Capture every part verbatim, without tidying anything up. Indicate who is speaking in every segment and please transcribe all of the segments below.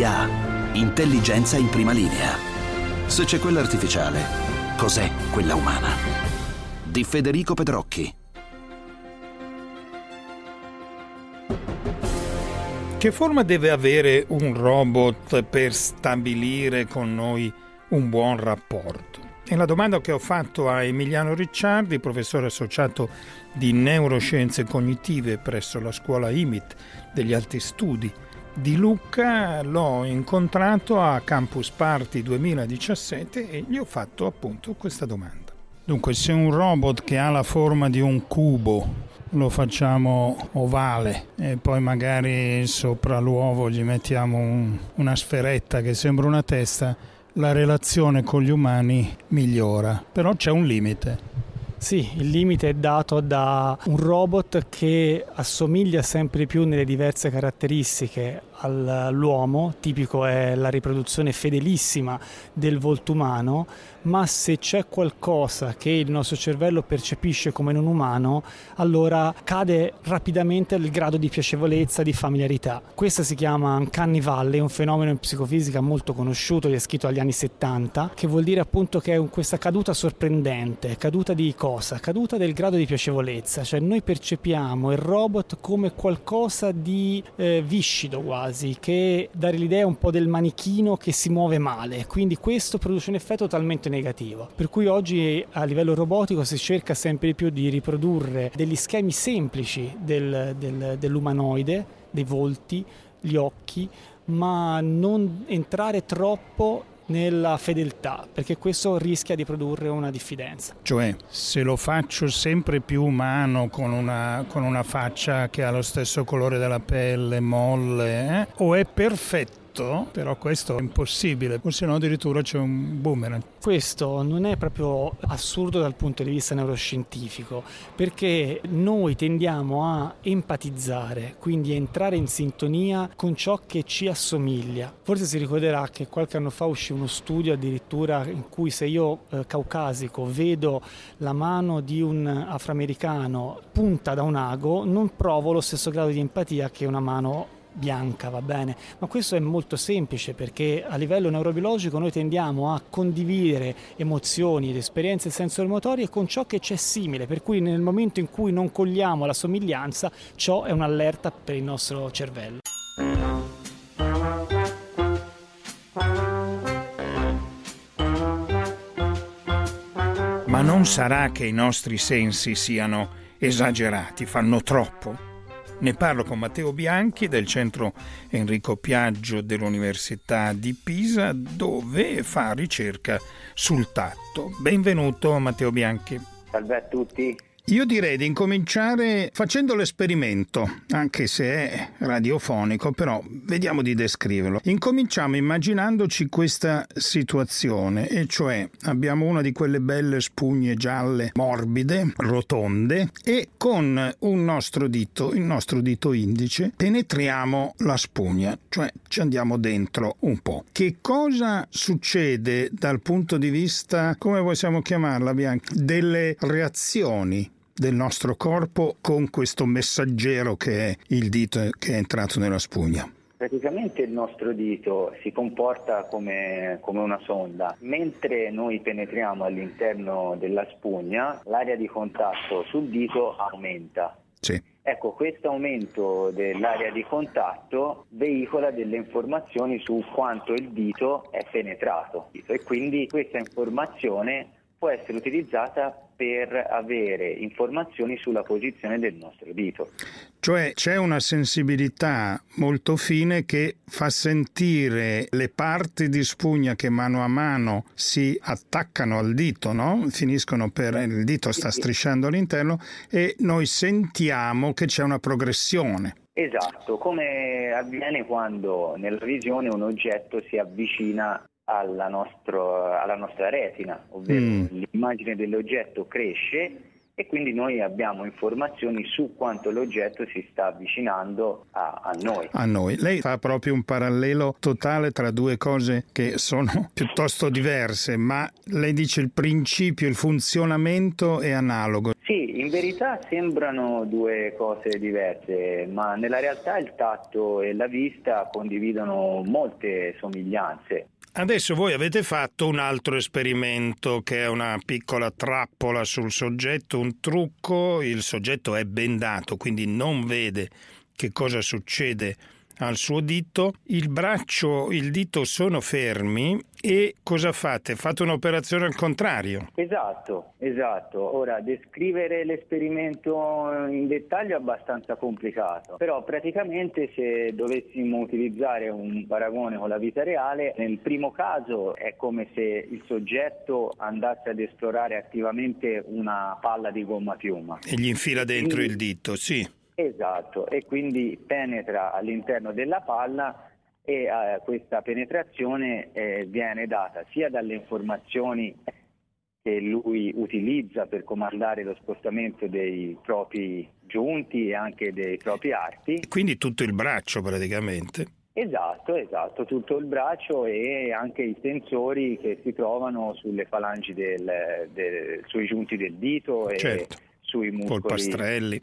Speaker 1: I A, intelligenza in prima linea. Se c'è quella artificiale, cos'è quella umana? Di Federico Pedrocchi.
Speaker 2: Che forma deve avere un robot per stabilire con noi un buon rapporto? È la domanda che ho fatto a Emiliano Ricciardi, professore associato di neuroscienze cognitive presso la scuola I M I T degli Alti Studi di Lucca. L'ho incontrato a Campus Party duemiladiciassette e gli ho fatto appunto questa domanda. Dunque, se un robot che ha la forma di un cubo lo facciamo ovale e poi magari sopra l'uovo gli mettiamo un, una sferetta che sembra una testa, la relazione con gli umani migliora, però c'è un limite.
Speaker 3: Sì, il limite è dato da un robot che assomiglia sempre più nelle diverse caratteristiche all'uomo, tipico è la riproduzione fedelissima del volto umano, ma se c'è qualcosa che il nostro cervello percepisce come non umano, allora cade rapidamente il grado di piacevolezza, di familiarità. Questa si chiama Uncanny Valley, un fenomeno in psicofisica molto conosciuto, descritto agli anni settanta, che vuol dire appunto che è questa caduta sorprendente, caduta di cosa? Caduta del grado di piacevolezza, cioè noi percepiamo il robot come qualcosa di eh, viscido quasi, che dare l'idea un po' del manichino che si muove male, quindi questo produce un effetto totalmente negativo, per cui oggi a livello robotico si cerca sempre di più di riprodurre degli schemi semplici del, del, dell'umanoide, dei volti, gli occhi, ma non entrare troppo nella fedeltà, perché questo rischia di produrre una diffidenza.
Speaker 2: Cioè, se lo faccio sempre più umano, con una, con una faccia che ha lo stesso colore della pelle, molle, eh? o è perfetto, però questo è impossibile, o se no addirittura c'è un boomerang.
Speaker 3: Questo non è proprio assurdo dal punto di vista neuroscientifico, perché noi tendiamo a empatizzare, quindi a entrare in sintonia con ciò che ci assomiglia. Forse si ricorderà che qualche anno fa uscì uno studio addirittura in cui se io eh, caucasico vedo la mano di un afroamericano punta da un ago, non provo lo stesso grado di empatia che una mano bianca, va bene, ma questo è molto semplice, perché a livello neurobiologico noi tendiamo a condividere emozioni ed esperienze sensorimotorie con ciò che c'è simile, per cui nel momento in cui non cogliamo la somiglianza, ciò è un'allerta per il nostro cervello.
Speaker 2: Ma non sarà che i nostri sensi siano esagerati, fanno troppo? Ne parlo con Matteo Bianchi del centro Enrico Piaggio dell'Università di Pisa, dove fa ricerca sul tatto. Benvenuto Matteo Bianchi.
Speaker 4: Salve a tutti.
Speaker 2: Io direi di incominciare facendo l'esperimento, anche se è radiofonico, però vediamo di descriverlo. Incominciamo immaginandoci questa situazione, e cioè abbiamo una di quelle belle spugne gialle, morbide, rotonde, e con un nostro dito, il nostro dito indice, penetriamo la spugna, cioè ci andiamo dentro un po'. Che cosa succede dal punto di vista, come possiamo chiamarla, Bianchi, delle reazioni del nostro corpo con questo messaggero che è il dito che è entrato nella spugna?
Speaker 4: Praticamente il nostro dito si comporta come, come una sonda. Mentre noi penetriamo all'interno della spugna, l'area di contatto sul dito aumenta.
Speaker 2: Sì.
Speaker 4: Ecco, questo aumento dell'area di contatto veicola delle informazioni su quanto il dito è penetrato, e quindi questa informazione può essere utilizzata per avere informazioni sulla posizione del nostro dito.
Speaker 2: Cioè c'è una sensibilità molto fine che fa sentire le parti di spugna che mano a mano si attaccano al dito, no? Finiscono per il dito sta strisciando all'interno e noi sentiamo che c'è una progressione.
Speaker 4: Esatto, come avviene quando nella visione un oggetto si avvicina alla, nostro, alla nostra retina, ovvero mm. l'immagine dell'oggetto cresce e quindi noi abbiamo informazioni su quanto l'oggetto si sta avvicinando a, a noi.
Speaker 2: A noi. Lei fa proprio un parallelo totale tra due cose che sono piuttosto diverse, ma lei dice il principio, il funzionamento è analogo.
Speaker 4: Sì, in verità sembrano due cose diverse, ma nella realtà il tatto e la vista condividono molte somiglianze.
Speaker 2: Adesso voi avete fatto un altro esperimento che è una piccola trappola sul soggetto, un trucco, il soggetto è bendato, quindi non vede che cosa succede al suo dito, il braccio, il dito sono fermi e cosa fate? Fate un'operazione al contrario.
Speaker 4: Esatto, esatto. Ora, descrivere l'esperimento in dettaglio è abbastanza complicato, però praticamente se dovessimo utilizzare un paragone con la vita reale, nel primo caso è come se il soggetto andasse ad esplorare attivamente una palla di gomma piuma.
Speaker 2: E gli infila dentro
Speaker 4: Quindi,
Speaker 2: il dito, sì.
Speaker 4: Esatto, e quindi penetra all'interno della palla e eh, questa penetrazione eh, viene data sia dalle informazioni che lui utilizza per comandare lo spostamento dei propri giunti e anche dei propri arti.
Speaker 2: Quindi tutto il braccio praticamente.
Speaker 4: Esatto, esatto, tutto il braccio e anche i sensori che si trovano sulle falangi del, del, sui giunti del dito e
Speaker 2: certo.
Speaker 4: Sui muscoli.
Speaker 2: Polpastrelli.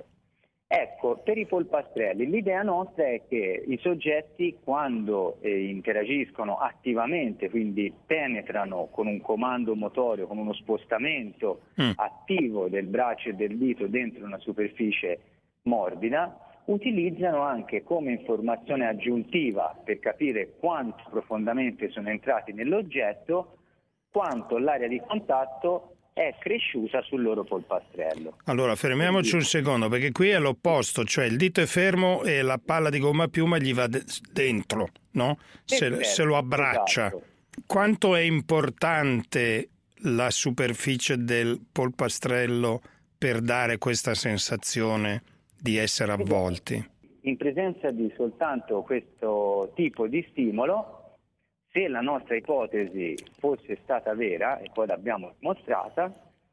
Speaker 4: Ecco, per i polpastrelli l'idea nostra è che i soggetti quando eh, interagiscono attivamente, quindi penetrano con un comando motorio, con uno spostamento mm. attivo del braccio e del dito dentro una superficie morbida, utilizzano anche come informazione aggiuntiva per capire quanto profondamente sono entrati nell'oggetto, quanto l'area di contatto è cresciuta sul loro polpastrello.
Speaker 2: Allora fermiamoci Quindi... un secondo, perché qui è l'opposto, cioè il dito è fermo e la palla di gomma piuma gli va de- dentro, no? Se,
Speaker 4: certo,
Speaker 2: se lo abbraccia. Esatto. Quanto è importante la superficie del polpastrello per dare questa sensazione di essere avvolti?
Speaker 4: In presenza di soltanto questo tipo di stimolo, se la nostra ipotesi fosse stata vera, e poi l'abbiamo dimostrata,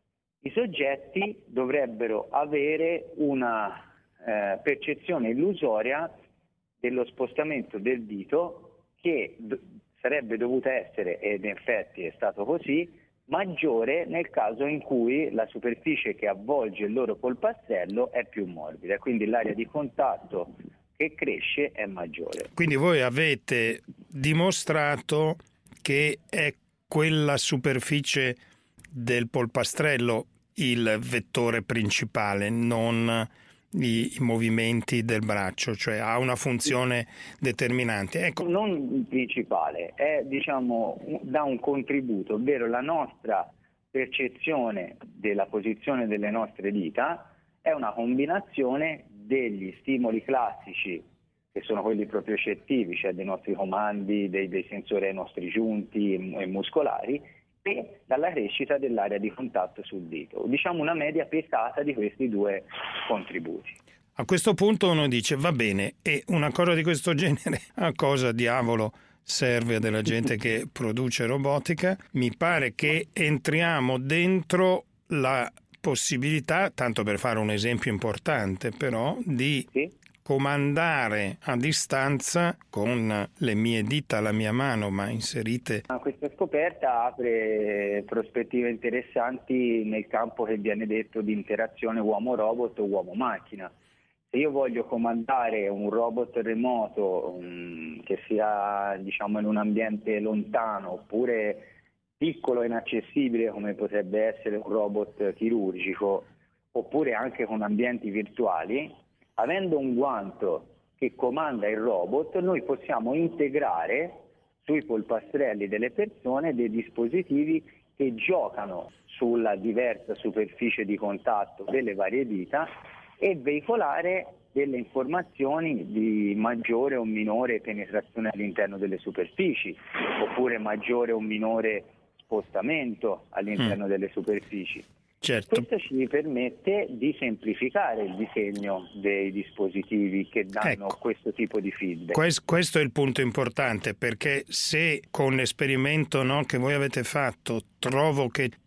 Speaker 4: i soggetti dovrebbero avere una eh, percezione illusoria dello spostamento del dito che d- sarebbe dovuta essere, ed in effetti è stato così, maggiore nel caso in cui la superficie che avvolge il loro polpastrello è più morbida, quindi l'area di contatto che cresce è maggiore.
Speaker 2: Quindi voi avete dimostrato che è quella superficie del polpastrello il vettore principale, non i, i movimenti del braccio, cioè ha una funzione determinante. Ecco.
Speaker 4: Non principale, è diciamo dà un contributo, ovvero la nostra percezione della posizione delle nostre dita è una combinazione degli stimoli classici, che sono quelli propriocettivi, cioè dei nostri comandi, dei, dei sensori ai nostri giunti e, e muscolari, e dalla crescita dell'area di contatto sul dito. Diciamo una media pesata di questi due contributi.
Speaker 2: A questo punto uno dice, va bene, e una cosa di questo genere, a cosa diavolo serve della gente che produce robotica? Mi pare che entriamo dentro la possibilità, tanto per fare un esempio importante però, di sì. comandare a distanza con le mie dita alla mia mano, ma inserite.
Speaker 4: Questa scoperta apre prospettive interessanti nel campo che viene detto di interazione uomo-robot o uomo-macchina. Se io voglio comandare un robot remoto um, che sia diciamo in un ambiente lontano oppure piccolo e inaccessibile come potrebbe essere un robot chirurgico, oppure anche con ambienti virtuali, avendo un guanto che comanda il robot, noi possiamo integrare sui polpastrelli delle persone dei dispositivi che giocano sulla diversa superficie di contatto delle varie dita e veicolare delle informazioni di maggiore o minore penetrazione all'interno delle superfici, oppure maggiore o minore spostamento all'interno mm. delle superfici.
Speaker 2: Certo.
Speaker 4: Questo ci permette di semplificare il disegno dei dispositivi che danno ecco. questo tipo di feedback.
Speaker 2: Questo, questo è il punto importante, perché se con l'esperimento no, che voi avete fatto trovo che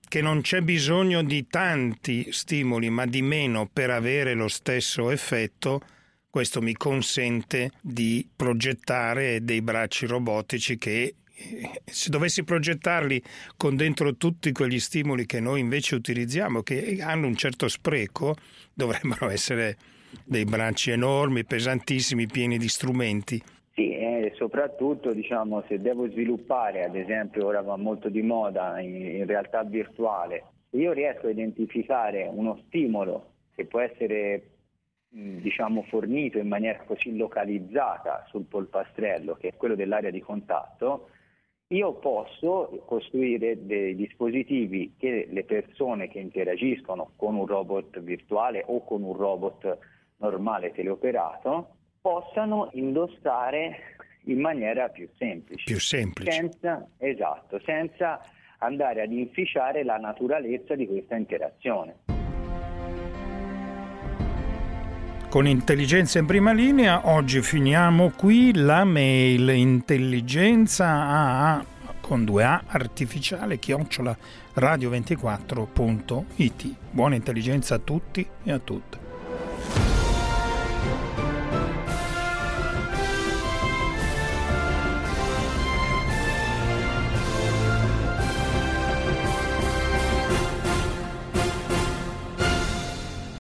Speaker 2: che non c'è bisogno di tanti stimoli, ma di meno per avere lo stesso effetto, questo mi consente di progettare dei bracci robotici che, se dovessi progettarli con dentro tutti quegli stimoli che noi invece utilizziamo, che hanno un certo spreco, dovrebbero essere dei bracci enormi, pesantissimi, pieni di strumenti.
Speaker 4: Sì, e soprattutto diciamo se devo sviluppare, ad esempio ora va molto di moda in, in realtà virtuale, se io riesco a identificare uno stimolo che può essere diciamo fornito in maniera così localizzata sul polpastrello, che è quello dell'area di contatto, io posso costruire dei dispositivi che le persone che interagiscono con un robot virtuale o con un robot normale teleoperato possano indossare in maniera più semplice.
Speaker 2: Più semplice.
Speaker 4: Senza, esatto, senza andare ad inficiare la naturalezza di questa interazione.
Speaker 2: Con Intelligenza in prima linea oggi finiamo qui. La mail intelligenza a con due A artificiale chiocciola radio ventiquattro punto it. Buona intelligenza a tutti e a tutte.